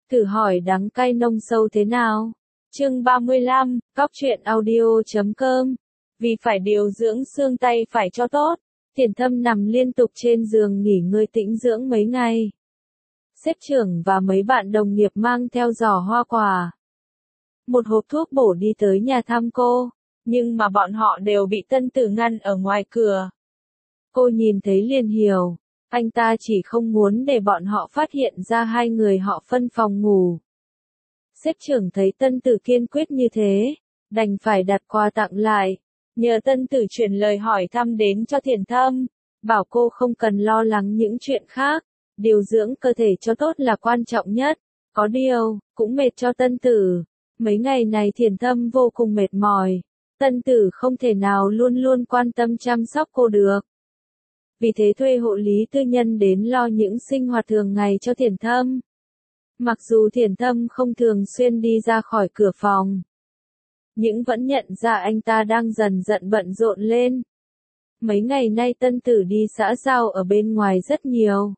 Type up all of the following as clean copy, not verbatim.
Thử hỏi đắng cay nông sâu thế nào? Chương 35, Cóc truyện audio.com. Vì phải điều dưỡng xương tay phải cho tốt, Thiển Thâm nằm liên tục trên giường nghỉ ngơi tĩnh dưỡng mấy ngày. Sếp trưởng và mấy bạn đồng nghiệp mang theo giỏ hoa quả, một hộp thuốc bổ đi tới nhà thăm cô, nhưng mà bọn họ đều bị Tân Tử ngăn ở ngoài cửa. Cô nhìn thấy liền hiểu, anh ta chỉ không muốn để bọn họ phát hiện ra hai người họ phân phòng ngủ. Sếp trưởng thấy Tân Tử kiên quyết như thế, đành phải đặt quà tặng lại, nhờ Tân Tử chuyển lời hỏi thăm đến cho Thiển Thâm, bảo cô không cần lo lắng những chuyện khác, điều dưỡng cơ thể cho tốt là quan trọng nhất. Có điều, cũng mệt cho Tân Tử. Mấy ngày này Thiển Thâm vô cùng mệt mỏi, Tân Tử không thể nào luôn luôn quan tâm chăm sóc cô được. Vì thế thuê hộ lý tư nhân đến lo những sinh hoạt thường ngày cho Thiển Thâm. Mặc dù Thiển Thâm không thường xuyên đi ra khỏi cửa phòng, nhưng vẫn nhận ra anh ta đang dần dần bận rộn lên. Mấy ngày nay Tân Tử đi xã giao ở bên ngoài rất nhiều.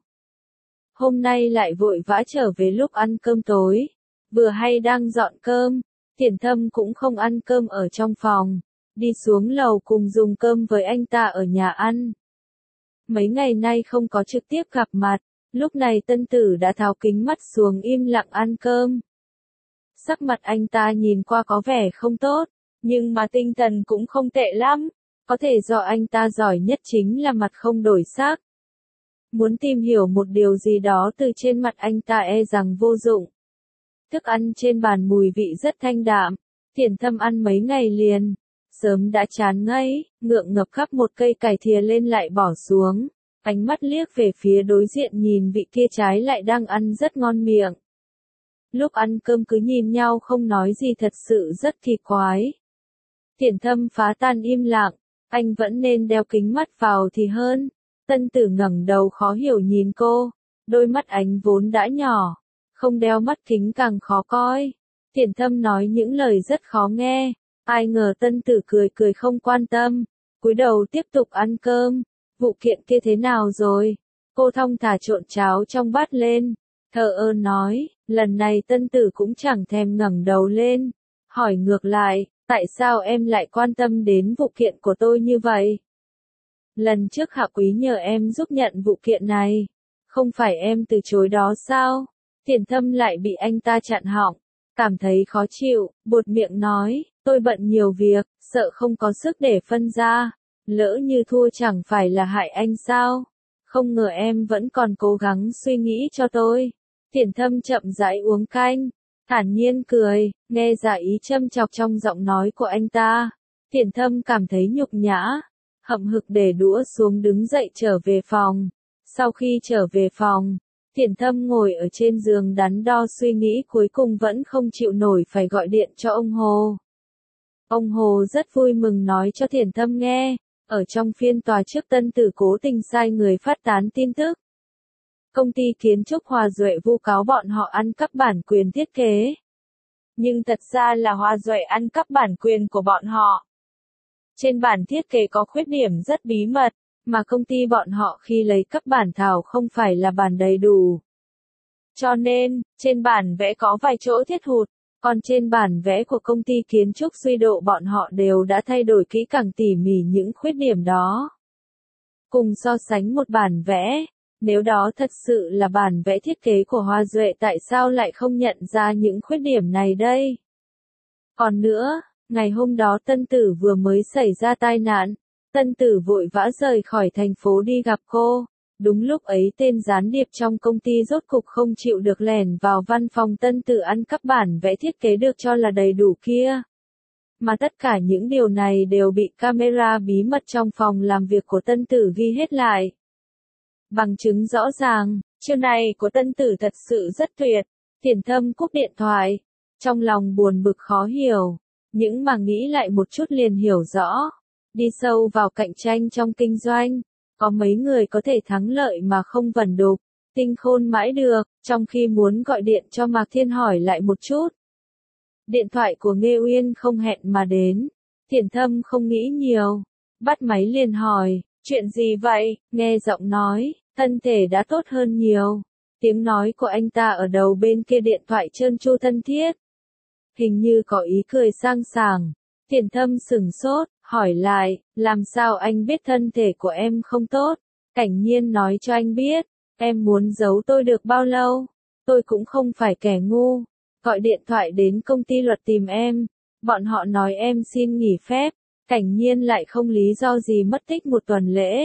Hôm nay lại vội vã trở về lúc ăn cơm tối. Vừa hay đang dọn cơm, Thiển Thâm cũng không ăn cơm ở trong phòng, đi xuống lầu cùng dùng cơm với anh ta ở nhà ăn. Mấy ngày nay không có trực tiếp gặp mặt, lúc này Tân Tử đã tháo kính mắt xuống im lặng ăn cơm. Sắc mặt anh ta nhìn qua có vẻ không tốt, nhưng mà tinh thần cũng không tệ lắm, có thể do anh ta giỏi nhất chính là mặt không đổi sắc. Muốn tìm hiểu một điều gì đó từ trên mặt anh ta e rằng vô dụng. Thức ăn trên bàn mùi vị rất thanh đạm, Thiển Thâm ăn mấy ngày liền, sớm đã chán ngấy, ngượng ngập khắp một cây cải thìa lên lại bỏ xuống, ánh mắt liếc về phía đối diện nhìn vị kia trái lại đang ăn rất ngon miệng. Lúc ăn cơm cứ nhìn nhau không nói gì thật sự rất kỳ quái. Thiển Thâm phá tan im lặng, anh vẫn nên đeo kính mắt vào thì hơn. Tân Tử ngẩng đầu khó hiểu nhìn cô, đôi mắt anh vốn đã nhỏ, không đeo mắt kính càng khó coi. Thiển Thâm nói những lời rất khó nghe, ai ngờ Tân Tử cười cười không quan tâm, cúi đầu tiếp tục ăn cơm. Vụ kiện kia thế nào rồi? Cô thong thả trộn cháo trong bát lên, thờ ơ nói, lần này Tân Tử cũng chẳng thèm ngẩng đầu lên, hỏi ngược lại, tại sao em lại quan tâm đến vụ kiện của tôi như vậy? Lần trước Hạ Quý nhờ em giúp nhận vụ kiện này, không phải em từ chối đó sao? Thiển Thâm lại bị anh ta chặn họng, cảm thấy khó chịu, buột miệng nói, tôi bận nhiều việc, sợ không có sức để phân ra, lỡ như thua chẳng phải là hại anh sao? Không ngờ em vẫn còn cố gắng suy nghĩ cho tôi. Thiển Thâm chậm rãi uống canh, thản nhiên cười, nghe ra ý châm chọc trong giọng nói của anh ta. Thiển Thâm cảm thấy nhục nhã, hậm hực để đũa xuống đứng dậy trở về phòng. Sau khi trở về phòng, Thiển Thâm ngồi ở trên giường đắn đo suy nghĩ cuối cùng vẫn không chịu nổi phải gọi điện cho ông Hồ. Ông Hồ rất vui mừng nói cho Thiển Thâm nghe, ở trong phiên tòa trước Tân Tử cố tình sai người phát tán tin tức. Công ty kiến trúc Hòa Duệ vu cáo bọn họ ăn cắp bản quyền thiết kế. Nhưng thật ra là Hòa Duệ ăn cắp bản quyền của bọn họ. Trên bản thiết kế có khuyết điểm rất bí mật, mà công ty bọn họ khi lấy cấp bản thảo không phải là bản đầy đủ. Cho nên, trên bản vẽ có vài chỗ thiết hụt, còn trên bản vẽ của công ty kiến trúc Duy Độ bọn họ đều đã thay đổi kỹ càng tỉ mỉ những khuyết điểm đó. Cùng so sánh một bản vẽ, nếu đó thật sự là bản vẽ thiết kế của Hòa Duệ tại sao lại không nhận ra những khuyết điểm này đây? Còn nữa, ngày hôm đó Tân Tử vừa mới xảy ra tai nạn, Tân Tử vội vã rời khỏi thành phố đi gặp cô. Đúng lúc ấy tên gián điệp trong công ty rốt cục không chịu được lẻn vào văn phòng Tân Tử ăn cắp bản vẽ thiết kế được cho là đầy đủ kia. Mà tất cả những điều này đều bị camera bí mật trong phòng làm việc của Tân Tử ghi hết lại. Bằng chứng rõ ràng, chiêu này của Tân Tử thật sự rất tuyệt. Thiển Thâm cúp điện thoại, trong lòng buồn bực khó hiểu, nhưng mà nghĩ lại một chút liền hiểu rõ. Đi sâu vào cạnh tranh trong kinh doanh, có mấy người có thể thắng lợi mà không vẩn đục, tinh khôn mãi được, trong khi muốn gọi điện cho Mạc Thiên hỏi lại một chút. Điện thoại của Nghê Uyên không hẹn mà đến, Thiển Thâm không nghĩ nhiều, bắt máy liền hỏi, chuyện gì vậy, nghe giọng nói, thân thể đã tốt hơn nhiều. Tiếng nói của anh ta ở đầu bên kia điện thoại trơn tru thân thiết. Hình như có ý cười sang sảng. Tiền Thâm sửng sốt, hỏi lại, làm sao anh biết thân thể của em không tốt? Cảnh Nhiên nói cho anh biết, em muốn giấu tôi được bao lâu? Tôi cũng không phải kẻ ngu. Gọi điện thoại đến công ty luật tìm em. Bọn họ nói em xin nghỉ phép. Cảnh Nhiên lại không lý do gì mất tích một tuần lễ.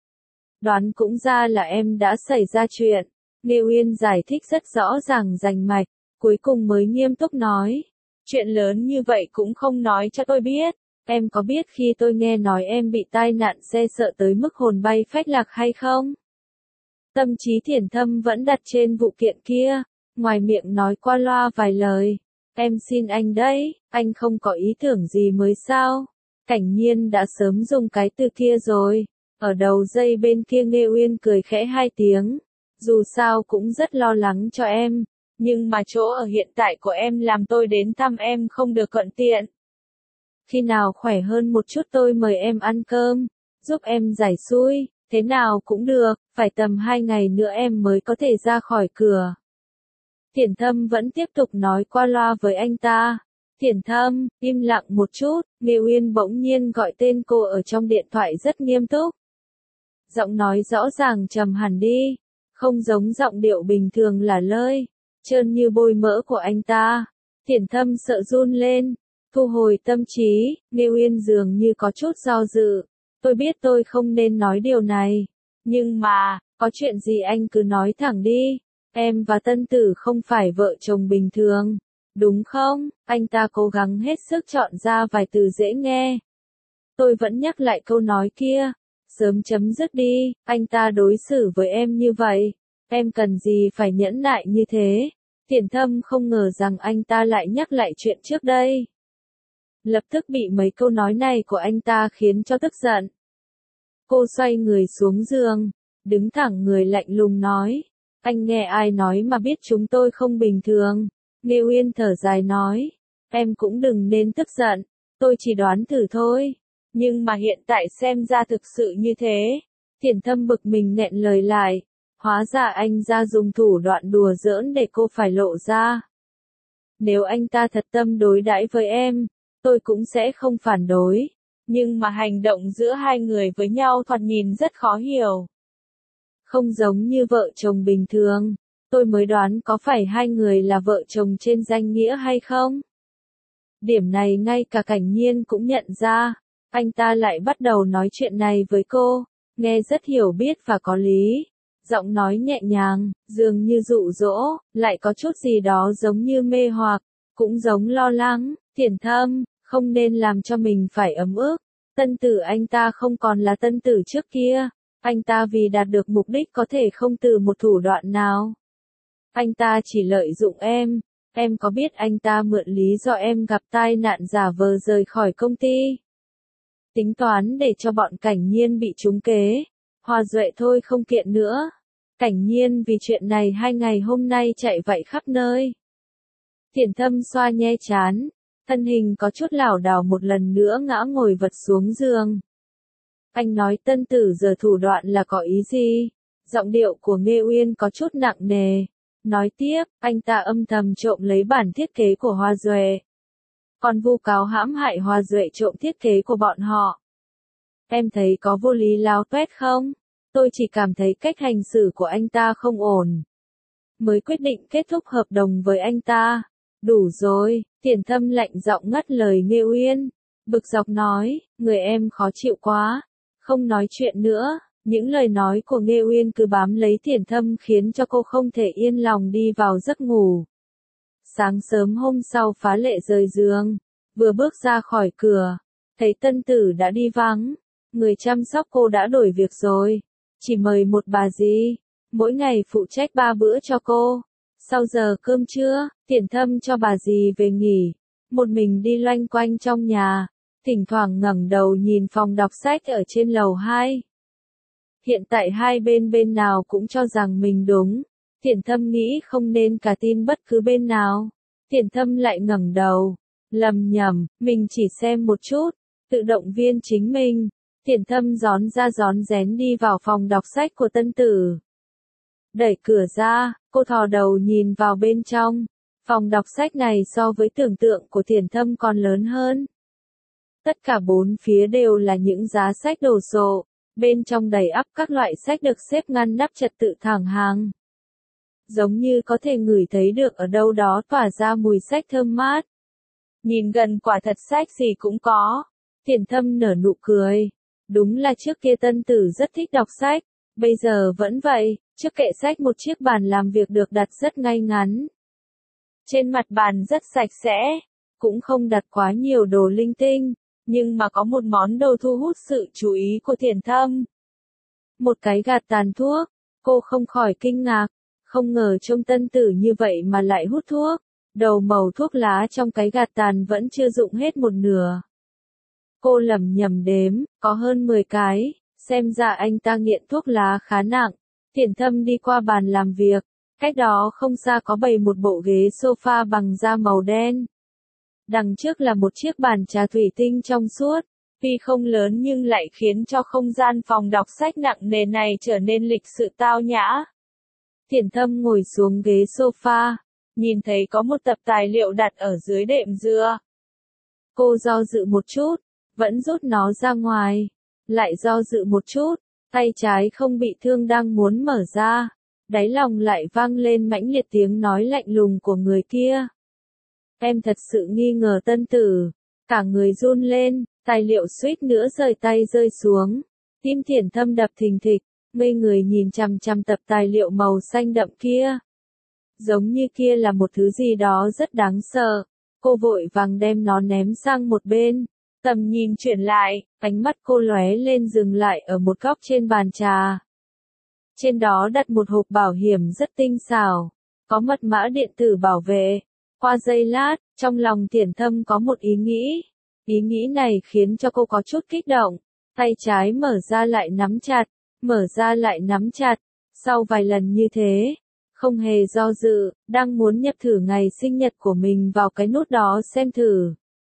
Đoán cũng ra là em đã xảy ra chuyện. Nghê Uyên giải thích rất rõ ràng rành mạch, cuối cùng mới nghiêm túc nói. Chuyện lớn như vậy cũng không nói cho tôi biết. Em có biết khi tôi nghe nói em bị tai nạn xe sợ tới mức hồn bay phách lạc hay không? Tâm trí Thiển Thâm vẫn đặt trên vụ kiện kia, ngoài miệng nói qua loa vài lời. Em xin anh đấy, anh không có ý tưởng gì mới sao? Cảnh Nhiên đã sớm dùng cái từ kia rồi. Ở đầu dây bên kia Nghê Uyên cười khẽ hai tiếng. Dù sao cũng rất lo lắng cho em. Nhưng mà chỗ ở hiện tại của em làm tôi đến thăm em không được thuận tiện. Khi nào khỏe hơn một chút tôi mời em ăn cơm, giúp em giải xui, thế nào cũng được, phải tầm 2 ngày nữa em mới có thể ra khỏi cửa. Thiển Thâm vẫn tiếp tục nói qua loa với anh ta. Thiển Thâm, im lặng một chút, Nghê Uyên bỗng nhiên gọi tên cô ở trong điện thoại rất nghiêm túc. Giọng nói rõ ràng trầm hẳn đi, không giống giọng điệu bình thường là lơi, trơn như bôi mỡ của anh ta. Thiển Thâm sợ run lên, thu hồi tâm trí, Nghê Uyên dường như có chút do dự. Tôi biết tôi không nên nói điều này, nhưng mà, có chuyện gì anh cứ nói thẳng đi. Em và Tân Tử không phải vợ chồng bình thường, đúng không? Anh ta cố gắng hết sức chọn ra vài từ dễ nghe. Tôi vẫn nhắc lại câu nói kia, sớm chấm dứt đi, anh ta đối xử với em như vậy, em cần gì phải nhẫn nại như thế? Thiển Thâm không ngờ rằng anh ta lại nhắc lại chuyện trước đây. Lập tức bị mấy câu nói này của anh ta khiến cho tức giận. Cô xoay người xuống giường, đứng thẳng người lạnh lùng nói. Anh nghe ai nói mà biết chúng tôi không bình thường? Nghê Uyên thở dài nói. Em cũng đừng nên tức giận, tôi chỉ đoán thử thôi. Nhưng mà hiện tại xem ra thực sự như thế. Thiển Thâm bực mình nghẹn lời lại. Hóa ra anh ra dùng thủ đoạn đùa giỡn để cô phải lộ ra. Nếu anh ta thật tâm đối đãi với em, tôi cũng sẽ không phản đối. Nhưng mà hành động giữa hai người với nhau thoạt nhìn rất khó hiểu. Không giống như vợ chồng bình thường. Tôi mới đoán có phải hai người là vợ chồng trên danh nghĩa hay không? Điểm này ngay cả Cảnh Nhiên cũng nhận ra. Anh ta lại bắt đầu nói chuyện này với cô, nghe rất hiểu biết và có lý. Giọng nói nhẹ nhàng, dường như dụ dỗ, lại có chút gì đó giống như mê hoặc, cũng giống lo lắng. Thiển Thâm, không nên làm cho mình phải ấm ức. Tân Tử anh ta không còn là Tân Tử trước kia. Anh ta vì đạt được mục đích có thể không từ một thủ đoạn nào. Anh ta chỉ lợi dụng em. Em có biết anh ta mượn lý do em gặp tai nạn giả vờ rời khỏi công ty? Tính toán để cho bọn Cảnh Nhiên bị trúng kế. Hòa Duệ thôi không kiện nữa. Cảnh Nhiên vì chuyện này 2 ngày hôm nay chạy vạy khắp nơi. Thiển Thâm xoa nhe trán, thân hình có chút lảo đảo một lần nữa ngã ngồi vật xuống giường. Anh nói Tân Tử giờ thủ đoạn là có ý gì? Giọng điệu của Nghê Uyên có chút nặng nề. Nói tiếp, anh ta âm thầm trộm lấy bản thiết kế của Hoa Duệ. Còn vu cáo hãm hại Hoa Duệ trộm thiết kế của bọn họ. Em thấy có vô lý láo toét không? Tôi chỉ cảm thấy cách hành xử của anh ta không ổn. Mới quyết định kết thúc hợp đồng với anh ta. Đủ rồi, Thiển Thâm lạnh giọng ngắt lời Nghê Uyên. Bực dọc nói, người em khó chịu quá. Không nói chuyện nữa. Những lời nói của Nghê Uyên cứ bám lấy Thiển Thâm khiến cho cô không thể yên lòng đi vào giấc ngủ. Sáng sớm hôm sau phá lệ rời giường, vừa bước ra khỏi cửa, thấy Tân Tử đã đi vắng, người chăm sóc cô đã đổi việc rồi, chỉ mời một bà dì, mỗi ngày phụ trách 3 bữa cho cô. Sau giờ cơm trưa, Thiển Thâm cho bà dì về nghỉ, một mình đi loanh quanh trong nhà, thỉnh thoảng ngẩng đầu nhìn phòng đọc sách ở trên lầu 2. Hiện tại hai bên nào cũng cho rằng mình đúng. Thiển Thâm nghĩ không nên cả tin bất cứ bên nào. Thiển Thâm lại ngẩng đầu, lầm nhầm, mình chỉ xem một chút, tự động viên chính mình. Thiển Thâm rón ra rón rén đi vào phòng đọc sách của Tân Tử. Đẩy cửa ra, cô thò đầu nhìn vào bên trong. Phòng đọc sách này so với tưởng tượng của Thiển Thâm còn lớn hơn. Tất cả bốn phía đều là những giá sách đồ sộ, bên trong đầy ắp các loại sách được xếp ngăn nắp trật tự thẳng hàng. Giống như có thể ngửi thấy được ở đâu đó tỏa ra mùi sách thơm mát. Nhìn gần quả thật sách gì cũng có. Thiển Thâm nở nụ cười. Đúng là trước kia Tân Tử rất thích đọc sách, bây giờ vẫn vậy, trước kệ sách một chiếc bàn làm việc được đặt rất ngay ngắn. Trên mặt bàn rất sạch sẽ, cũng không đặt quá nhiều đồ linh tinh, nhưng mà có một món đồ thu hút sự chú ý của Thiển Thâm. Một cái gạt tàn thuốc, cô không khỏi kinh ngạc, không ngờ trông Tân Tử như vậy mà lại hút thuốc, đầu mẩu thuốc lá trong cái gạt tàn vẫn chưa dụng hết một nửa. Cô lẩm nhẩm đếm, có hơn 10 cái, xem ra anh ta nghiện thuốc lá khá nặng. Thiển Thâm đi qua bàn làm việc, cách đó không xa có bày một bộ ghế sofa bằng da màu đen. Đằng trước là một chiếc bàn trà thủy tinh trong suốt, tuy không lớn nhưng lại khiến cho không gian phòng đọc sách nặng nề này trở nên lịch sự tao nhã. Thiển Thâm ngồi xuống ghế sofa, nhìn thấy có một tập tài liệu đặt ở dưới đệm dựa. Cô do dự một chút, vẫn rút nó ra ngoài, lại do dự một chút, tay trái không bị thương đang muốn mở ra, đáy lòng lại vang lên mãnh liệt tiếng nói lạnh lùng của người kia. Em thật sự nghi ngờ Tân Tử, cả người run lên, tài liệu suýt nữa rời tay rơi xuống. Tim Thiển Thâm đập thình thịch, ngây người nhìn chằm chằm tập tài liệu màu xanh đậm kia. Giống như kia là một thứ gì đó rất đáng sợ, cô vội vàng đem nó ném sang một bên. Tầm nhìn chuyển lại, ánh mắt cô lóe lên dừng lại ở một góc trên bàn trà. Trên đó đặt một hộp bảo hiểm rất tinh xảo, có mật mã điện tử bảo vệ. Qua giây lát, trong lòng Thiển Thâm có một ý nghĩ. Ý nghĩ này khiến cho cô có chút kích động. Tay trái mở ra lại nắm chặt, mở ra lại nắm chặt. Sau vài lần như thế, không hề do dự, đang muốn nhập thử ngày sinh nhật của mình vào cái nút đó xem thử.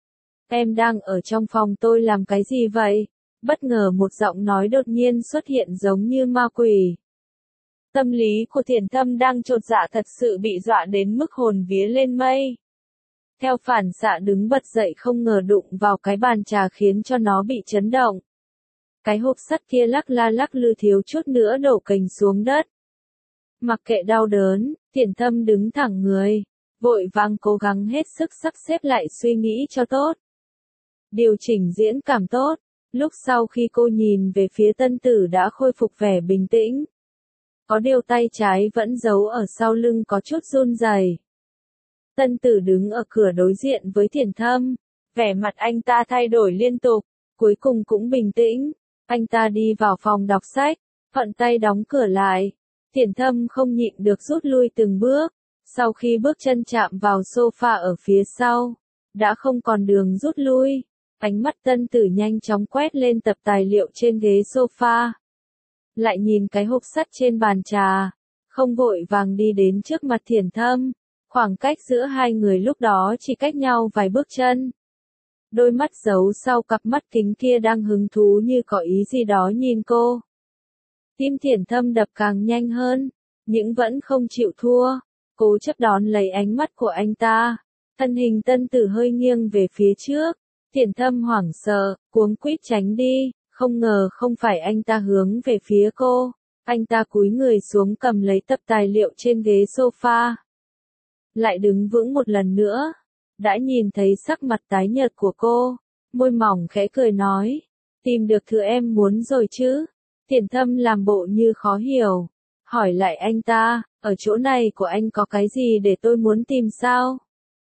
Em đang ở trong phòng tôi làm cái gì vậy? Bất ngờ một giọng nói đột nhiên xuất hiện giống như ma quỷ. Tâm lý của Thiển Thâm đang chột dạ thật sự bị dọa đến mức hồn vía lên mây. Theo phản xạ đứng bật dậy không ngờ đụng vào cái bàn trà khiến cho nó bị chấn động. Cái hộp sắt kia lắc la lắc lư thiếu chút nữa đổ cành xuống đất. Mặc kệ đau đớn, Thiển Thâm đứng thẳng người, vội vàng cố gắng hết sức sắp xếp lại suy nghĩ cho tốt. Điều chỉnh diễn cảm tốt, lúc sau khi cô nhìn về phía Tân Tử đã khôi phục vẻ bình tĩnh. Có điều tay trái vẫn giấu ở sau lưng có chút run rẩy. Tân Tử đứng ở cửa đối diện với Thiển Thâm, vẻ mặt anh ta thay đổi liên tục, cuối cùng cũng bình tĩnh. Anh ta đi vào phòng đọc sách, thuận tay đóng cửa lại. Thiển Thâm không nhịn được rút lui từng bước, sau khi bước chân chạm vào sofa ở phía sau, đã không còn đường rút lui. Ánh mắt Tân Tử nhanh chóng quét lên tập tài liệu trên ghế sofa. Lại nhìn cái hộp sắt trên bàn trà, không vội vàng đi đến trước mặt Thiển Thâm. Khoảng cách giữa hai người lúc đó chỉ cách nhau vài bước chân. Đôi mắt giấu sau cặp mắt kính kia đang hứng thú như có ý gì đó nhìn cô. Tim Thiển Thâm đập càng nhanh hơn, nhưng vẫn không chịu thua, cố chấp đón lấy ánh mắt của anh ta. Thân hình Tân Tử hơi nghiêng về phía trước, Thiển Thâm hoảng sợ, cuống quýt tránh đi, không ngờ không phải anh ta hướng về phía cô. Anh ta cúi người xuống cầm lấy tập tài liệu trên ghế sofa. Lại đứng vững một lần nữa, đã nhìn thấy sắc mặt tái nhợt của cô, môi mỏng khẽ cười nói, tìm được thứ em muốn rồi chứ? Thiển Thâm làm bộ như khó hiểu, hỏi lại anh ta, ở chỗ này của anh có cái gì để tôi muốn tìm sao?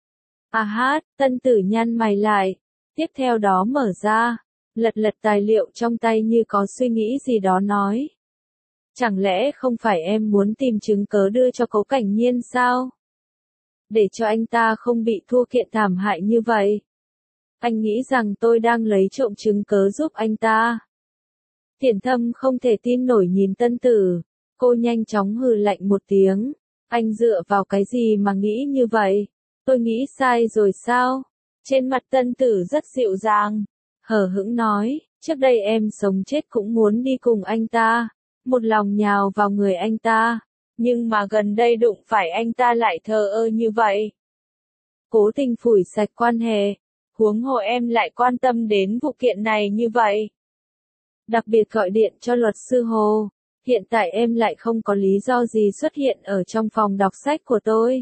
À hát, Tân Tử nhăn mày lại, tiếp theo đó mở ra, lật lật tài liệu trong tay như có suy nghĩ gì đó nói. Chẳng lẽ không phải em muốn tìm chứng cớ đưa cho Cố Cảnh Nhiên sao? Để cho anh ta không bị thua kiện thảm hại như vậy. Anh nghĩ rằng tôi đang lấy trộm chứng cớ giúp anh ta. Thiển Thâm không thể tin nổi nhìn Tân Tử, cô nhanh chóng hừ lạnh một tiếng. Anh dựa vào cái gì mà nghĩ như vậy? Tôi nghĩ sai rồi sao? Trên mặt Tân Tử rất dịu dàng, hờ hững nói, trước đây em sống chết cũng muốn đi cùng anh ta, một lòng nhào vào người anh ta. nhưng mà gần đây đụng phải anh ta lại thờ ơ như vậy. Cố tình phủi sạch quan hệ, huống hồ em lại quan tâm đến vụ kiện này như vậy. Đặc biệt gọi điện cho luật sư Hồ, hiện tại em lại không có lý do gì xuất hiện ở trong phòng đọc sách của tôi.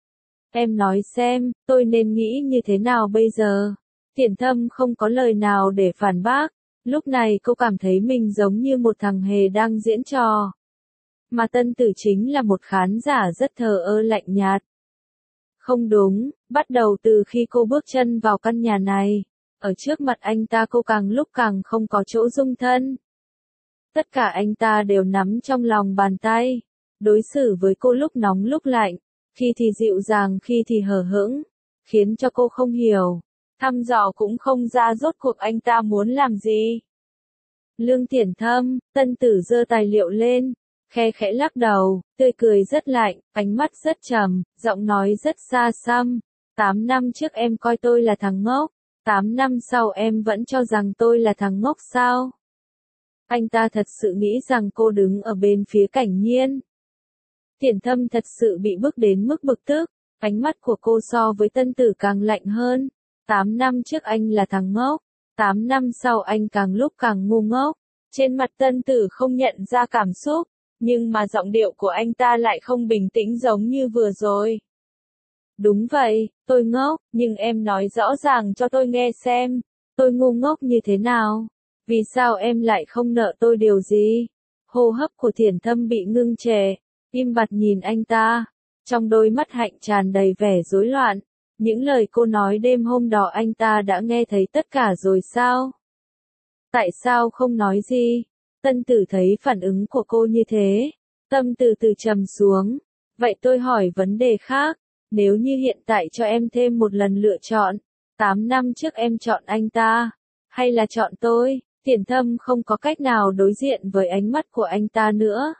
Em nói xem, tôi nên nghĩ như thế nào bây giờ? Tiền Thâm không có lời nào để phản bác, lúc này cô cảm thấy mình giống như một thằng hề đang diễn trò. Mà Tân Tử chính là một khán giả rất thờ ơ lạnh nhạt. Không đúng, bắt đầu từ khi cô bước chân vào căn nhà này, ở trước mặt anh ta cô càng lúc càng không có chỗ dung thân. Tất cả anh ta đều nắm trong lòng bàn tay, đối xử với cô lúc nóng lúc lạnh, khi thì dịu dàng khi thì hờ hững, khiến cho cô không hiểu, thăm dò cũng không ra rốt cuộc anh ta muốn làm gì. Lương Tiền Thâm, Tân Tử giơ tài liệu lên, khe khẽ lắc đầu, tươi cười rất lạnh, ánh mắt rất trầm, giọng nói rất xa xăm. 8 năm trước em coi tôi là thằng ngốc, 8 năm sau em vẫn cho rằng tôi là thằng ngốc sao? Anh ta thật sự nghĩ rằng cô đứng ở bên phía Cảnh Nhiên. Tiền Thâm thật sự bị bức đến mức bực tức, ánh mắt của cô so với Tân Tử càng lạnh hơn. 8 năm trước anh là thằng ngốc, 8 năm sau anh càng lúc càng ngu ngốc. Trên mặt Tân Tử không nhận ra cảm xúc, nhưng mà giọng điệu của anh ta lại không bình tĩnh giống như vừa rồi. Đúng vậy, tôi ngốc, nhưng em nói rõ ràng cho tôi nghe xem, tôi ngu ngốc như thế nào? Vì sao em lại không nợ tôi điều gì? Hô hấp của Tiền Thâm bị ngưng trệ, im bặt nhìn anh ta, trong đôi mắt hạnh tràn đầy vẻ rối loạn. Những lời cô nói đêm hôm đó anh ta đã nghe thấy tất cả rồi sao? Tại sao không nói gì? Tân Tử thấy phản ứng của cô như thế, tâm từ từ trầm xuống. Vậy tôi hỏi vấn đề khác, nếu như hiện tại cho em thêm một lần lựa chọn, 8 năm trước em chọn anh ta, hay là chọn tôi? Tiền Thâm không có cách nào đối diện với ánh mắt của anh ta nữa.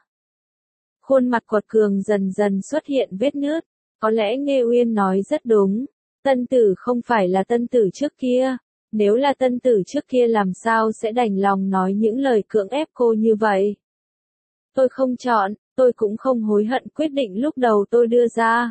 Khuôn mặt quật cường dần dần xuất hiện vết nứt, có lẽ Nghê Uyên nói rất đúng, Tân Tử không phải là Tân Tử trước kia. Nếu là Tân Tử trước kia làm sao sẽ đành lòng nói những lời cưỡng ép cô như vậy? Tôi không chọn, tôi cũng không hối hận quyết định lúc đầu tôi đưa ra.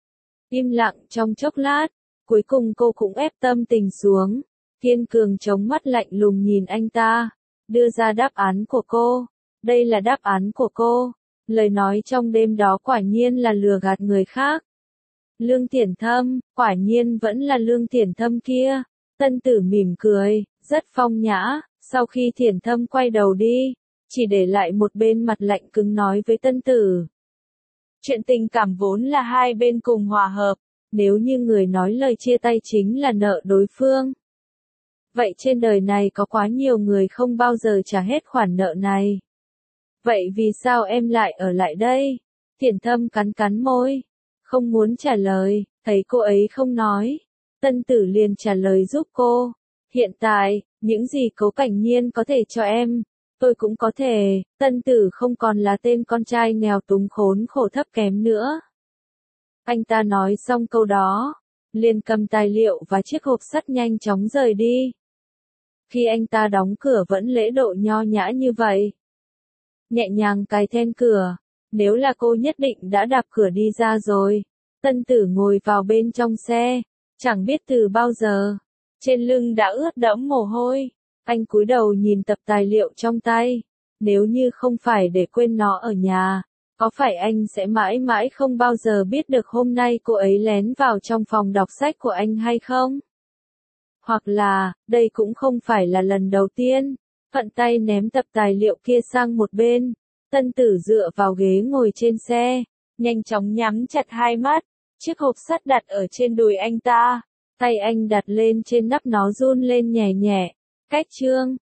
Im lặng trong chốc lát, cuối cùng cô cũng ép tâm tình xuống. Kiên cường chống mắt lạnh lùng nhìn anh ta, đưa ra đáp án của cô. Đây là đáp án của cô. Lời nói trong đêm đó quả nhiên là lừa gạt người khác. Lương Tiền Thâm, quả nhiên vẫn là Lương Tiền Thâm kia. Tân Tử mỉm cười, rất phong nhã, sau khi Tiền Thâm quay đầu đi, chỉ để lại một bên mặt lạnh cứng nói với Tân Tử. Chuyện tình cảm vốn là hai bên cùng hòa hợp, nếu như người nói lời chia tay chính là nợ đối phương. Vậy trên đời này có quá nhiều người không bao giờ trả hết khoản nợ này. Vậy vì sao em lại ở lại đây? Tiền Thâm cắn cắn môi, không muốn trả lời, thấy cô ấy không nói. Tân Tử liền trả lời giúp cô. Hiện tại, những gì Cố Cảnh Nhiên có thể cho em, tôi cũng có thể. Tân Tử không còn là tên con trai nghèo túng khốn khổ thấp kém nữa. Anh ta nói xong câu đó, liền cầm tài liệu và chiếc hộp sắt nhanh chóng rời đi. Khi anh ta đóng cửa vẫn lễ độ nho nhã như vậy. Nhẹ nhàng cài then cửa, nếu là cô nhất định đã đạp cửa đi ra rồi. Tân Tử ngồi vào bên trong xe. Chẳng biết từ bao giờ, trên lưng đã ướt đẫm mồ hôi, anh cúi đầu nhìn tập tài liệu trong tay, nếu như không phải để quên nó ở nhà, có phải anh sẽ mãi mãi không bao giờ biết được hôm nay cô ấy lén vào trong phòng đọc sách của anh hay không? Hoặc là, đây cũng không phải là lần đầu tiên, thuận tay ném tập tài liệu kia sang một bên, Tân Tử dựa vào ghế ngồi trên xe, nhanh chóng nhắm chặt hai mắt. Chiếc hộp sắt đặt ở trên đùi anh ta, tay anh đặt lên trên nắp nó run lên nhẹ nhẹ. Cách chương